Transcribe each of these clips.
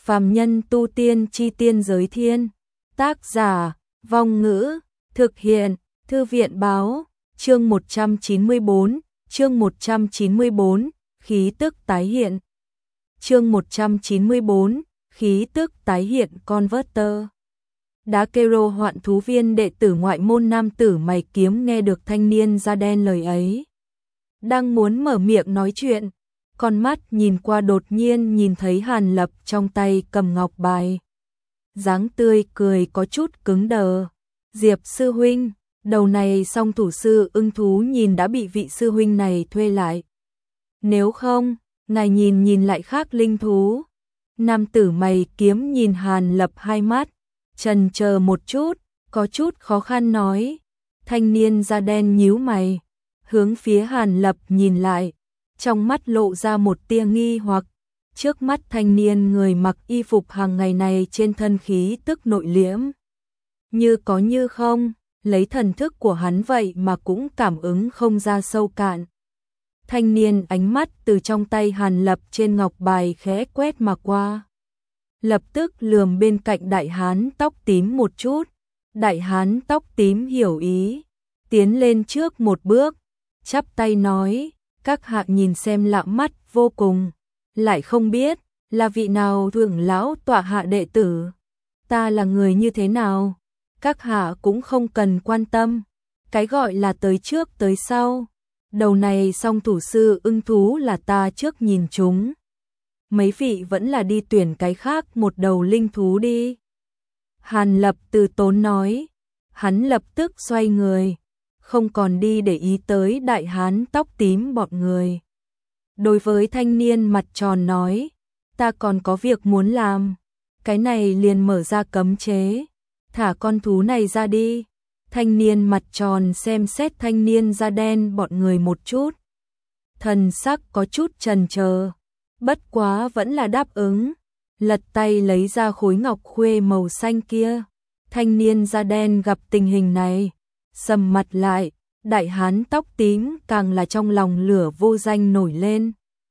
Phàm nhân tu tiên chi tiên giới thiên. Tác giả, Vong Ngữ, thực hiện, Thư viện báo, chương 194, chương 194, khí tức tái hiện. Chương 194, khí tức tái hiện Converter. Đá Kero hoạn thú viên đệ tử ngoại môn nam tử mày kiếm nghe được thanh niên da đen lời ấy. Đang muốn mở miệng nói chuyện, con mắt nhìn qua đột nhiên nhìn thấy Hàn Lập trong tay cầm ngọc bài. Dáng tươi cười có chút cứng đờ. Diệp sư huynh, đầu này song thủ sư ưng thú nhìn đã bị vị sư huynh này thuê lại. Nếu không, ngài nhìn lại khác linh thú. Nam tử mày kiếm nhìn Hàn Lập hai mắt, chần chờ một chút, có chút khó khăn nói. Thanh niên da đen nhíu mày, hướng phía Hàn Lập nhìn lại, trong mắt lộ ra một tia nghi hoặc. Trước mắt thanh niên người mặc y phục hàng ngày này trên thân khí tức nội liễm. Như có như không, lấy thần thức của hắn vậy mà cũng cảm ứng không ra sâu cạn. Thanh niên ánh mắt từ trong tay Hàn Lập trên ngọc bài khẽ quét mà qua. Lập tức lườm bên cạnh đại hán tóc tím một chút. Đại hán tóc tím hiểu ý, tiến lên trước một bước, chắp tay nói, các hạ nhìn xem lạ mắt vô cùng, lại không biết là vị nào trưởng lão tọa hạ đệ tử. Ta là người như thế nào, các hạ cũng không cần quan tâm, cái gọi là tới trước tới sau. Đầu này song thủ sư ưng thú là ta trước nhìn chúng. Mấy vị vẫn là đi tuyển cái khác một đầu linh thú đi. Hàn Lập từ tốn nói, hắn lập tức xoay người, không còn đi để ý tới đại hán tóc tím bọn người. Đối với thanh niên mặt tròn nói, ta còn có việc muốn làm, cái này liền mở ra cấm chế, thả con thú này ra đi. Thanh niên mặt tròn xem xét thanh niên da đen bọn người một chút. Thần sắc có chút chần chờ, bất quá vẫn là đáp ứng, lật tay lấy ra khối ngọc khuê màu xanh kia. Thanh niên da đen gặp tình hình này, sầm mặt lại, đại hán tóc tím càng là trong lòng lửa vô danh nổi lên.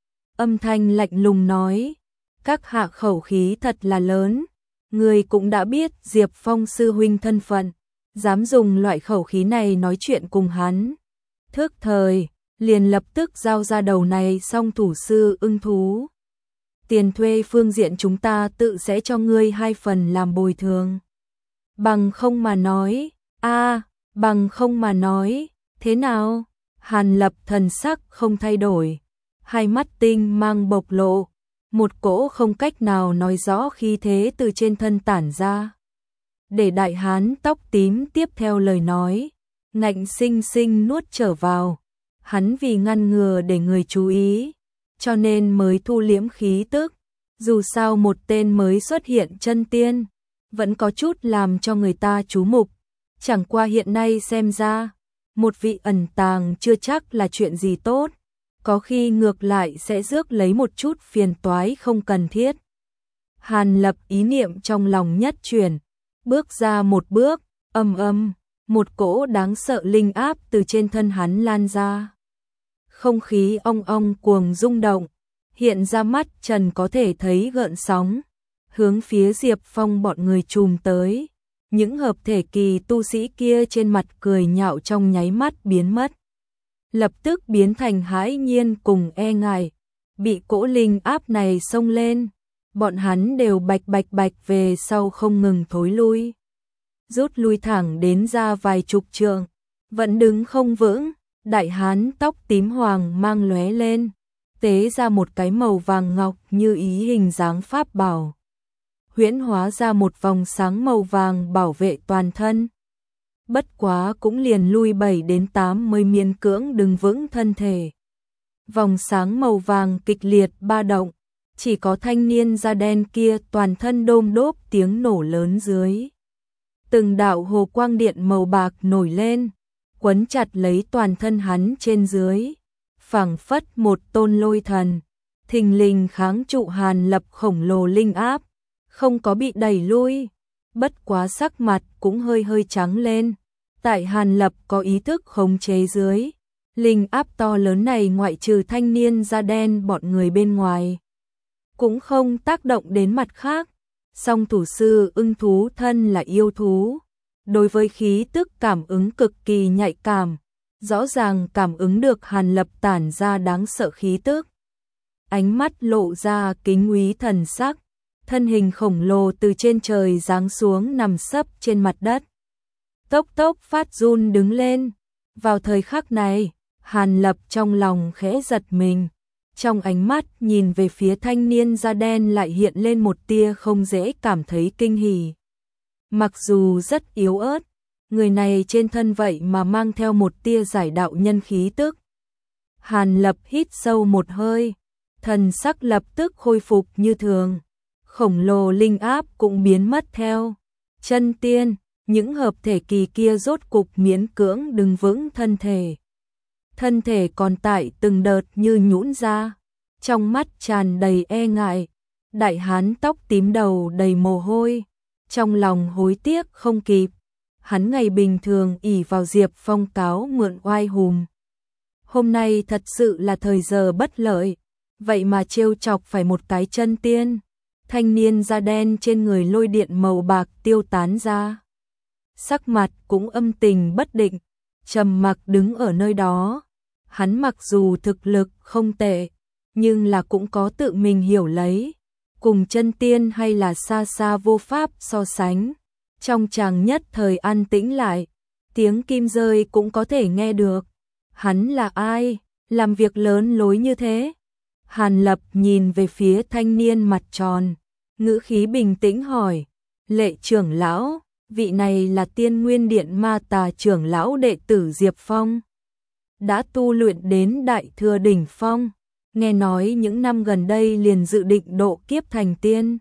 Âm thanh lạnh lùng nói, các hạ khẩu khí thật là lớn, người cũng đã biết Diệp Phong sư huynh thân phận, dám dùng loại khẩu khí này nói chuyện cùng hắn. Thước thời, liền lập tức giao ra đầu này song thủ sư ưng thú. Tiền thuê phương diện chúng ta tự sẽ cho ngươi 2 phần làm bồi thường. Bằng không mà nói, bằng không mà nói, thế nào? Hàn Lập thần sắc không thay đổi, hai mắt tinh mang bộc lộ, một cỗ không cách nào nói rõ khí thế từ trên thân tản ra. Để đại hán tóc tím tiếp theo lời nói, ngạnh sinh sinh nuốt trở vào. Hắn vì ngăn ngừa để người chú ý, cho nên mới thu liễm khí tức. Dù sao một tên mới xuất hiện chân tiên, vẫn có chút làm cho người ta chú mục. Chẳng qua hiện nay xem ra, một vị ẩn tàng chưa chắc là chuyện gì tốt, có khi ngược lại sẽ rước lấy một chút phiền toái không cần thiết. Hàn Lập ý niệm trong lòng nhất chuyển, bước ra một bước, một cỗ đáng sợ linh áp từ trên thân hắn lan ra. Không khí ong ong cuồng rung động, hiện ra mắt trần có thể thấy gợn sóng, hướng phía Diệp Phong bọn người trùm tới. Những hợp thể kỳ tu sĩ kia trên mặt cười nhạo trong nháy mắt biến mất, lập tức biến thành hãi nhiên cùng e ngại. Bị cỗ linh áp này xông lên, bọn hắn đều bạch về sau không ngừng thối lui, rút lui thẳng đến ra vài chục trượng, vẫn đứng không vững. Đại hán tóc tím hoàng mang lóe lên, tế ra một cái màu vàng ngọc như ý hình dáng pháp bảo, huyễn hóa ra một vòng sáng màu vàng bảo vệ toàn thân. Bất quá cũng liền lui 7 đến 8 mới miễn cưỡng đứng vững thân thể. Vòng sáng màu vàng kịch liệt ba động, chỉ có thanh niên da đen kia toàn thân đôm đốp tiếng nổ lớn dưới. Từng đạo hồ quang điện màu bạc nổi lên, quấn chặt lấy toàn thân hắn trên dưới, phảng phất một tôn lôi thần, thình lình kháng trụ Hàn Lập khổng lồ linh áp, không có bị đẩy lui. Bất quá sắc mặt cũng hơi trắng lên, tại Hàn Lập có ý thức khống chế dưới, linh áp to lớn này ngoại trừ thanh niên da đen bọn người bên ngoài, cũng không tác động đến mặt khác. Song thủ sư ưng thú thân là yêu thú, đối với khí tức cảm ứng cực kỳ nhạy cảm, rõ ràng cảm ứng được Hàn Lập tản ra đáng sợ khí tức. Ánh mắt lộ ra kính úy thần sắc, thân hình khổng lồ từ trên trời giáng xuống nằm sấp trên mặt đất. Tốc tốc phát run đứng lên. Vào thời khắc này, Hàn Lập trong lòng khẽ giật mình. Trong ánh mắt nhìn về phía thanh niên da đen lại hiện lên một tia không dễ cảm thấy kinh hỉ. Mặc dù rất yếu ớt, người này trên thân vậy mà mang theo một tia giải đạo nhân khí tức. Hàn Lập hít sâu một hơi, thần sắc lập tức khôi phục như thường. Khổng lồ linh áp cũng biến mất theo. Chân tiên, những hợp thể kỳ kia rốt cục miễn cưỡng đứng vững thân thể. Thân thể còn tại từng đợt như nhũn ra, trong mắt tràn đầy e ngại. Đại hán tóc tím đầu đầy mồ hôi, trong lòng hối tiếc không kịp. Hắn ngày bình thường ỷ vào Diệp Phong cáo mượn oai hùng. Hôm nay thật sự là thời giờ bất lợi, vậy mà trêu chọc phải một cái chân tiên. Thanh niên da đen trên người lôi điện màu bạc tiêu tán ra. Sắc mặt cũng âm tình bất định, trầm mặc đứng ở nơi đó. Hắn mặc dù thực lực không tệ, nhưng là cũng có tự mình hiểu lấy, cùng chân tiên hay là xa xa vô pháp so sánh. Trong chàng nhất thời an tĩnh lại, tiếng kim rơi cũng có thể nghe được. Hắn là ai, làm việc lớn lối như thế? Hàn Lập nhìn về phía thanh niên mặt tròn, ngữ khí bình tĩnh hỏi, Lệ trưởng lão, vị này là Tiên Nguyên Điện Ma Tà trưởng lão đệ tử Diệp Phong. Đã tu luyện đến đại thừa đỉnh phong, nghe nói những năm gần đây liền dự định độ kiếp thành tiên.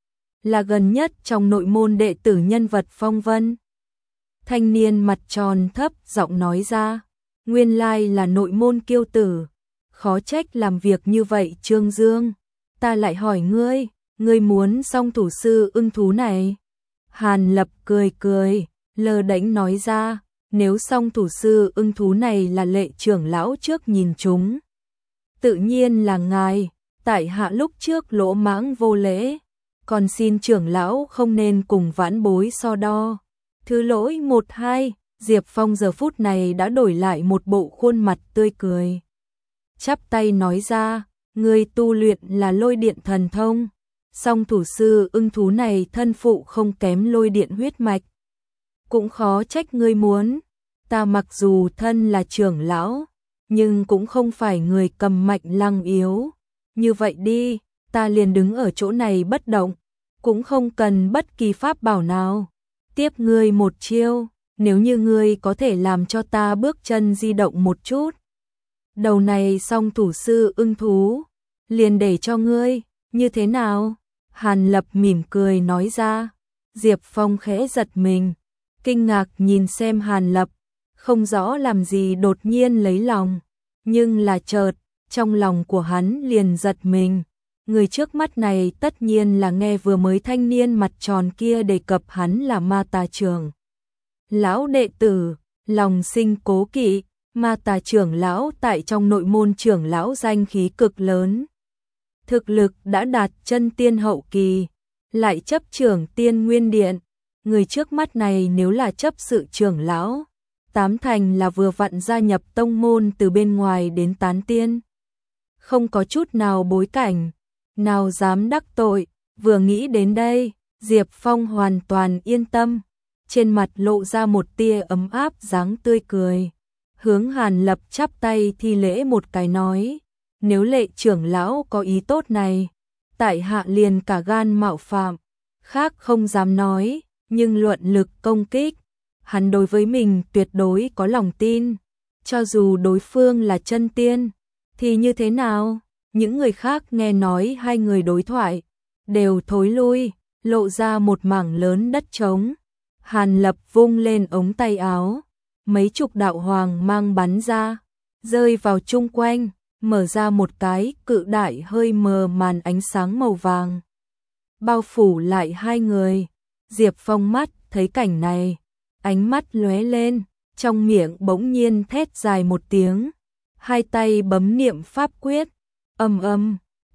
Là gần nhất trong nội môn đệ tử nhân vật phong vân. Thanh niên mặt tròn thấp giọng nói ra, nguyên lai là nội môn kiêu tử, khó trách làm việc như vậy Trương Dương. Ta lại hỏi ngươi muốn song thủ sư ưng thú này? Hàn Lập cười cười, lơ đễnh nói ra, nếu song thủ sư ưng thú này là Lệ trưởng lão trước nhìn chúng. Tự nhiên là ngài, tại hạ lúc trước lỗ mãng vô lễ, còn xin trưởng lão không nên cùng vãn bối so đo. Thứ lỗi 1-2, Diệp Phong giờ phút này đã đổi lại một bộ khuôn mặt tươi cười. Chắp tay nói ra, ngươi tu luyện là lôi điện thần thông, song thủ sư ưng thú này thân phụ không kém lôi điện huyết mạch. Cũng khó trách ngươi muốn, ta mặc dù thân là trưởng lão, nhưng cũng không phải người cầm mạnh lăng yếu. Như vậy đi, ta liền đứng ở chỗ này bất động, cũng không cần bất kỳ pháp bảo nào. Tiếp ngươi một chiêu, nếu như ngươi có thể làm cho ta bước chân di động một chút. Đầu này song thủ sư ưng thú, liền để cho ngươi, như thế nào? Hàn Lập mỉm cười nói ra. Diệp Phong khẽ giật mình, kinh ngạc nhìn xem Hàn Lập, không rõ làm gì đột nhiên lấy lòng, nhưng là chợt, trong lòng của hắn liền giật mình. Người trước mắt này tất nhiên là nghe vừa mới thanh niên mặt tròn kia đề cập hắn là Ma Tà trưởng lão đệ tử, lòng sinh cố kỵ. Ma Tà trưởng lão tại trong nội môn trưởng lão danh khí cực lớn, thực lực đã đạt chân tiên hậu kỳ, lại chấp trưởng Tiên Nguyên Điện. Người trước mắt này nếu là chấp sự trưởng lão, tám thành là vừa vặn gia nhập tông môn từ bên ngoài đến tán tiên, không có chút nào bối cảnh, nào dám đắc tội. Vừa nghĩ đến đây, Diệp Phong hoàn toàn yên tâm, trên mặt lộ ra một tia ấm áp dáng tươi cười, hướng Hàn Lập chắp tay thi lễ một cái nói, nếu Lệ trưởng lão có ý tốt này, tại hạ liền cả gan mạo phạm, khác không dám nói, nhưng luận lực công kích, hắn đối với mình tuyệt đối có lòng tin, cho dù đối phương là chân tiên, thì như thế nào? Những người khác nghe nói hai người đối thoại, đều thối lui, lộ ra một mảng lớn đất trống. Hàn Lập vung lên ống tay áo, mấy chục đạo hoàng mang bắn ra, rơi vào chung quanh, mở ra một cái cự đại hơi mờ màn ánh sáng màu vàng, bao phủ lại hai người. Diệp Phong mắt thấy cảnh này, ánh mắt lóe lên, trong miệng bỗng nhiên thét dài một tiếng, hai tay bấm niệm pháp quyết, ầm ầm,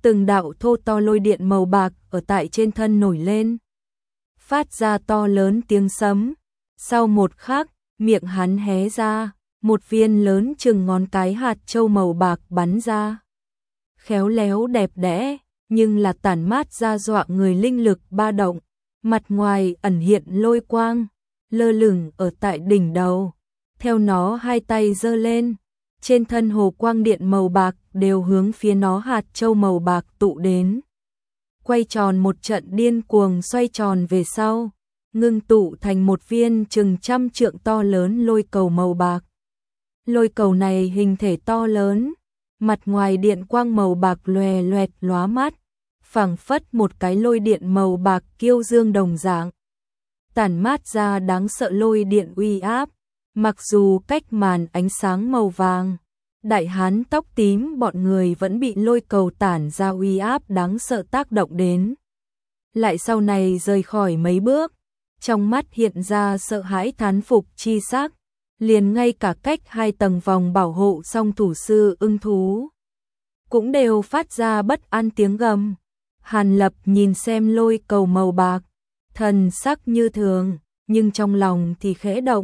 từng đạo thô to lôi điện màu bạc ở tại trên thân nổi lên, phát ra to lớn tiếng sấm. Sau một khắc, miệng hắn hé ra, một viên lớn chừng ngón cái hạt châu màu bạc bắn ra. Khéo léo đẹp đẽ, nhưng là tản mát ra dọa người linh lực ba động, mặt ngoài ẩn hiện lôi quang, lơ lửng ở tại đỉnh đầu. Theo nó hai tay giơ lên, trên thân hồ quang điện màu bạc đều hướng phía nó hạt châu màu bạc tụ đến. Quay tròn một trận điên cuồng xoay tròn về sau, ngưng tụ thành một viên chừng 100 trượng to lớn lôi cầu màu bạc. Lôi cầu này hình thể to lớn, mặt ngoài điện quang màu bạc lòe loẹt lóa mắt, phảng phất một cái lôi điện màu bạc kiêu dương đồng dạng. Tản mát ra đáng sợ lôi điện uy áp, mặc dù cách màn ánh sáng màu vàng, đại hán tóc tím bọn người vẫn bị lôi cầu tản ra uy áp đáng sợ tác động đến. Lại sau này rời khỏi mấy bước, trong mắt hiện ra sợ hãi thán phục chi sắc, liền ngay cả cách 2 tầng vòng bảo hộ song thủ sư ưng thú cũng đều phát ra bất an tiếng gầm. Hàn Lập nhìn xem lôi cầu màu bạc, thần sắc như thường, nhưng trong lòng thì khẽ động,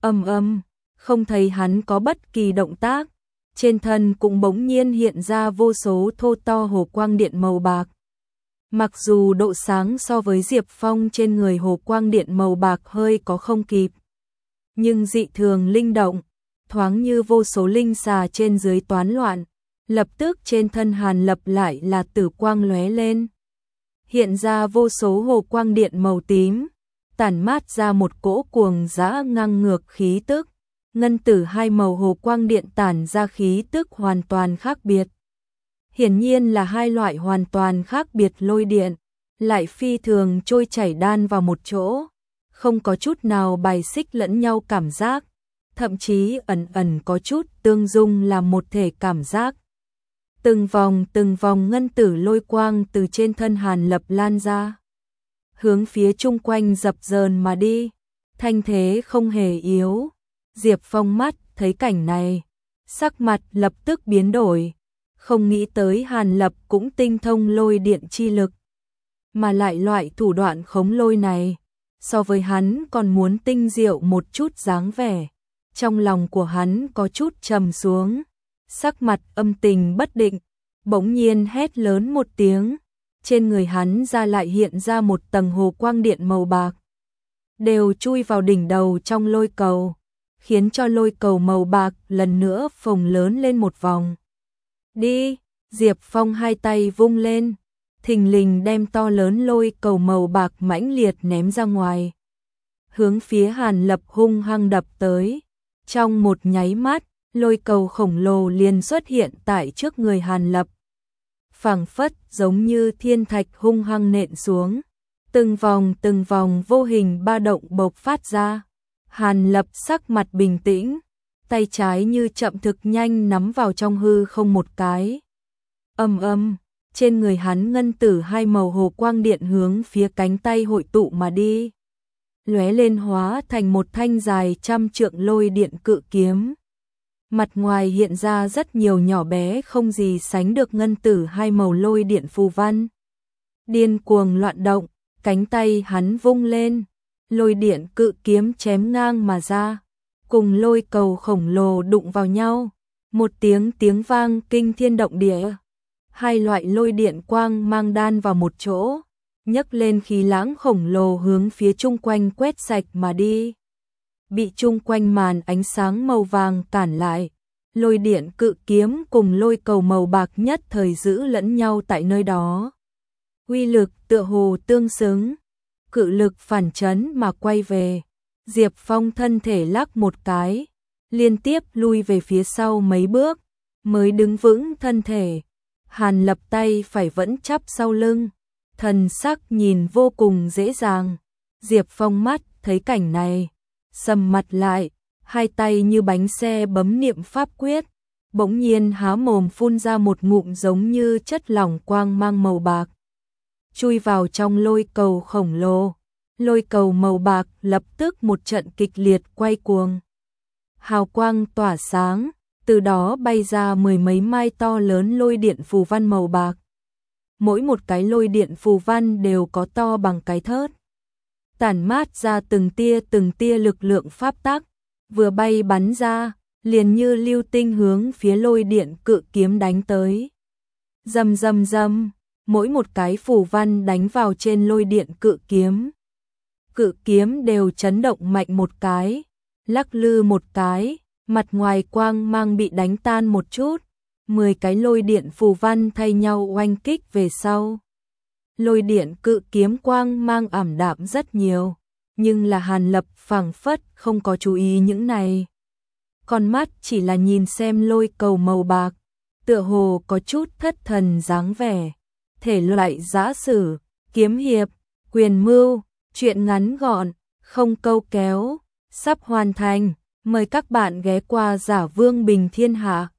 không thấy hắn có bất kỳ động tác, trên thân cũng bỗng nhiên hiện ra vô số thô to hồ quang điện màu bạc. Mặc dù độ sáng so với Diệp Phong trên người hồ quang điện màu bạc hơi có không kịp, nhưng dị thường linh động, thoáng như vô số linh xà trên dưới toán loạn. Lập tức trên thân Hàn Lập lại là tử quang lóe lên, hiện ra vô số hồ quang điện màu tím, tản mát ra một cỗ cuồng dã ngang ngược khí tức. Ngân tử hai màu hồ quang điện tản ra khí tức hoàn toàn khác biệt. Hiển nhiên là hai loại hoàn toàn khác biệt lôi điện, lại phi thường trôi chảy đan vào một chỗ, không có chút nào bài xích lẫn nhau cảm giác, thậm chí ẩn ẩn có chút tương dung làm một thể cảm giác. Từng vòng ngân tử lôi quang từ trên thân Hàn Lập lan ra, hướng phía chung quanh dập dờn mà đi, thanh thế không hề yếu. Diệp Phong mắt thấy cảnh này, sắc mặt lập tức biến đổi, không nghĩ tới Hàn Lập cũng tinh thông lôi điện chi lực, mà lại loại thủ đoạn khống lôi này, so với hắn còn muốn tinh diệu một chút dáng vẻ. Trong lòng của hắn có chút trầm xuống, sắc mặt âm tình bất định, bỗng nhiên hét lớn một tiếng, trên người hắn ra lại hiện ra một tầng hồ quang điện màu bạc, đều chui vào đỉnh đầu trong lôi cầu, khiến cho lôi cầu màu bạc lần nữa phồng lớn lên một vòng. Đi, Diệp Phong hai tay vung lên, thình lình đem to lớn lôi cầu màu bạc mãnh liệt ném ra ngoài, hướng phía Hàn Lập hung hăng đập tới. Trong một nháy mắt, lôi cầu khổng lồ liền xuất hiện tại trước người Hàn Lập, phảng phất giống như thiên thạch hung hăng nện xuống, từng vòng vô hình ba động bộc phát ra. Hàn Lập sắc mặt bình tĩnh, tay trái như chậm thực nhanh nắm vào trong hư không một cái. Trên người hắn ngân tử hai màu hồ quang điện hướng phía cánh tay hội tụ mà đi, lóe lên hóa thành một thanh dài 100 trượng lôi điện cự kiếm. Mặt ngoài hiện ra rất nhiều nhỏ bé không gì sánh được ngân tử hai màu lôi điện phù văn. Điên cuồng loạn động, cánh tay hắn vung lên, lôi điện cự kiếm chém ngang mà ra, cùng lôi cầu khổng lồ đụng vào nhau. Một tiếng vang kinh thiên động địa. Hai loại lôi điện quang mang đan vào một chỗ, nhấc lên khí lãng khổng lồ hướng phía chung quanh quét sạch mà đi. Bị chung quanh màn ánh sáng màu vàng cản lại, lôi điện cự kiếm cùng lôi cầu màu bạc nhất thời giữ lẫn nhau tại nơi đó. Uy lực tựa hồ tương xứng, cự lực phản chấn mà quay về. Diệp Phong thân thể lắc một cái, liên tiếp lui về phía sau mấy bước, mới đứng vững thân thể. Hàn Lập tay phải vẫn chắp sau lưng, thần sắc nhìn vô cùng dễ dàng. Diệp Phong mắt thấy cảnh này, sầm mặt lại, hai tay như bánh xe bấm niệm pháp quyết, bỗng nhiên há mồm phun ra một ngụm giống như chất lỏng quang mang màu bạc, chui vào trong lôi cầu khổng lồ. Lôi cầu màu bạc lập tức một trận kịch liệt quay cuồng, hào quang tỏa sáng, từ đó bay ra mười mấy mai to lớn lôi điện phù văn màu bạc. mỗi một cái lôi điện phù văn đều có to bằng cái thớt. Tản mát ra từng tia lực lượng pháp tắc, vừa bay bắn ra, liền như lưu tinh hướng phía lôi điện cự kiếm đánh tới. Rầm rầm rầm, mỗi một cái phù văn đánh vào trên lôi điện cự kiếm. Cự kiếm đều chấn động mạnh một cái, lắc lư một cái, mặt ngoài quang mang bị đánh tan một chút, 10 cái lôi điện phù văn thay nhau oanh kích về sau. Lôi điện cự kiếm quang mang ảm đạm rất nhiều, nhưng là Hàn Lập phảng phất không có chú ý những này. Con mắt chỉ là nhìn xem lôi cầu màu bạc, tựa hồ có chút thất thần dáng vẻ. Thể loại giã sử, kiếm hiệp, quyền mưu, truyện ngắn gọn, không câu kéo, sắp hoàn thành. Mời các bạn ghé qua Giả Vương Bình Thiên Hạ.